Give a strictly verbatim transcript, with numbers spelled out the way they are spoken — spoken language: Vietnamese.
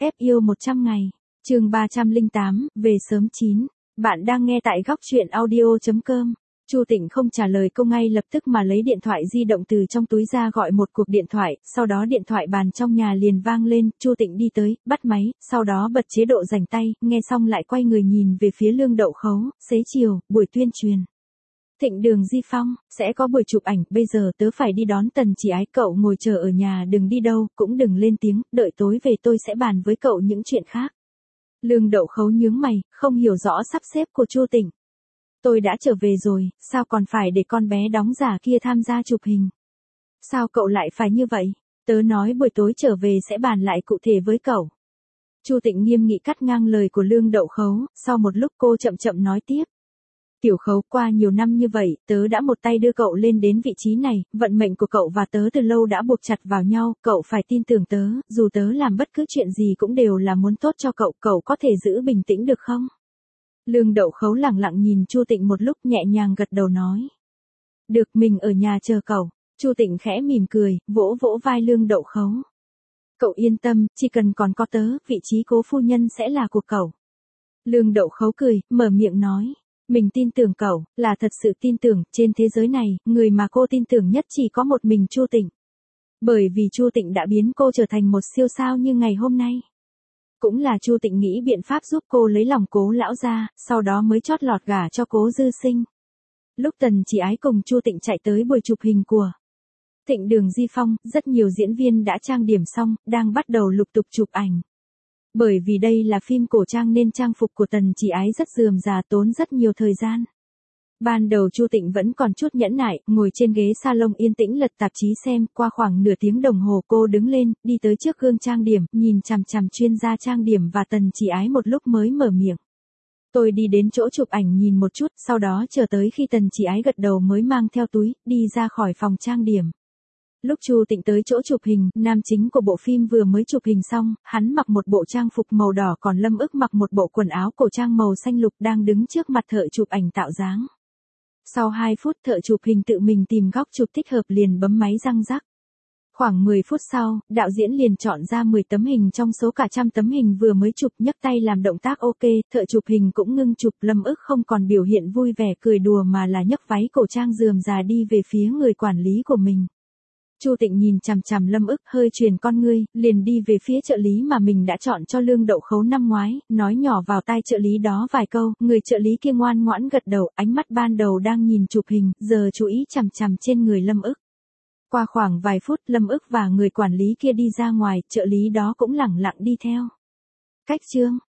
ép yêu một trăm ngày. Chương ba trăm lẻ tám, về sớm chín. Bạn đang nghe tại góc truyện audio chấm com. Chu Tịnh không trả lời cô ngay lập tức mà lấy điện thoại di động từ trong túi ra gọi một cuộc điện thoại, sau đó điện thoại bàn trong nhà liền vang lên, Chu Tịnh đi tới, bắt máy, sau đó bật chế độ rảnh tay, nghe xong lại quay người nhìn về phía Lương Đậu Khấu, xế chiều, buổi tuyên truyền. Thịnh Đường Di Phong, sẽ có buổi chụp ảnh, bây giờ tớ phải đi đón Tần Chỉ Ái, cậu ngồi chờ ở nhà đừng đi đâu, cũng đừng lên tiếng, đợi tối về tôi sẽ bàn với cậu những chuyện khác. Lương Đậu Khấu nhướng mày, không hiểu rõ sắp xếp của Chu Tịnh. Tôi đã trở về rồi, sao còn phải để con bé đóng giả kia tham gia chụp hình? Sao cậu lại phải như vậy? Tớ nói buổi tối trở về sẽ bàn lại cụ thể với cậu. Chu Tịnh nghiêm nghị cắt ngang lời của Lương Đậu Khấu, sau một lúc cô chậm chậm nói tiếp. Tiểu Khấu, qua nhiều năm như vậy, tớ đã một tay đưa cậu lên đến vị trí này, vận mệnh của cậu và tớ từ lâu đã buộc chặt vào nhau, cậu phải tin tưởng tớ, dù tớ làm bất cứ chuyện gì cũng đều là muốn tốt cho cậu, cậu có thể giữ bình tĩnh được không? Lương Đậu Khấu lẳng lặng nhìn Chu Tịnh một lúc, nhẹ nhàng gật đầu nói. Được, mình ở nhà chờ cậu. Chu Tịnh khẽ mỉm cười, vỗ vỗ vai Lương Đậu Khấu. Cậu yên tâm, chỉ cần còn có tớ, vị trí cố phu nhân sẽ là của cậu. Lương Đậu Khấu cười, mở miệng nói. Mình tin tưởng cậu, là thật sự tin tưởng, trên thế giới này, người mà cô tin tưởng nhất chỉ có một mình Chu Tịnh. Bởi vì Chu Tịnh đã biến cô trở thành một siêu sao như ngày hôm nay. Cũng là Chu Tịnh nghĩ biện pháp giúp cô lấy lòng Cố lão gia, sau đó mới chót lọt gả cho Cố Dư Sinh. Lúc Tần Chỉ Ái cùng Chu Tịnh chạy tới buổi chụp hình của Thịnh Đường Di Phong, rất nhiều diễn viên đã trang điểm xong, đang bắt đầu lục tục chụp ảnh. Bởi vì đây là phim cổ trang nên trang phục của Tần Chỉ Ái rất rườm rà, tốn rất nhiều thời gian. Ban đầu Chu Tịnh vẫn còn chút nhẫn nại, ngồi trên ghế salon yên tĩnh lật tạp chí xem, qua khoảng nửa tiếng đồng hồ cô đứng lên, đi tới trước gương trang điểm, nhìn chằm chằm chuyên gia trang điểm và Tần Chỉ Ái một lúc mới mở miệng. Tôi đi đến chỗ chụp ảnh nhìn một chút, sau đó chờ tới khi Tần Chỉ Ái gật đầu mới mang theo túi, đi ra khỏi phòng trang điểm. Lúc Chu Tịnh tới chỗ chụp hình, nam chính của bộ phim vừa mới chụp hình xong, hắn mặc một bộ trang phục màu đỏ, còn Lâm Ức mặc một bộ quần áo cổ trang màu xanh lục đang đứng trước mặt thợ chụp ảnh tạo dáng. Sau hai phút thợ chụp hình tự mình tìm góc chụp thích hợp liền bấm máy răng rắc. Khoảng mười phút sau, đạo diễn liền chọn ra mười tấm hình trong số cả trăm tấm hình vừa mới chụp, nhấc tay làm động tác ok, thợ chụp hình cũng ngưng chụp, Lâm Ức không còn biểu hiện vui vẻ cười đùa mà là nhấc váy cổ trang rườm rà đi về phía người quản lý của mình. Chu Tịnh nhìn chằm chằm Lâm Ức, hơi chuyển con ngươi, liền đi về phía trợ lý mà mình đã chọn cho Lương Đậu Khấu năm ngoái, nói nhỏ vào tai trợ lý đó vài câu, người trợ lý kia ngoan ngoãn gật đầu, ánh mắt ban đầu đang nhìn chụp hình, giờ chú ý chằm chằm trên người Lâm Ức. Qua khoảng vài phút, Lâm Ức và người quản lý kia đi ra ngoài, trợ lý đó cũng lẳng lặng đi theo. Cách chương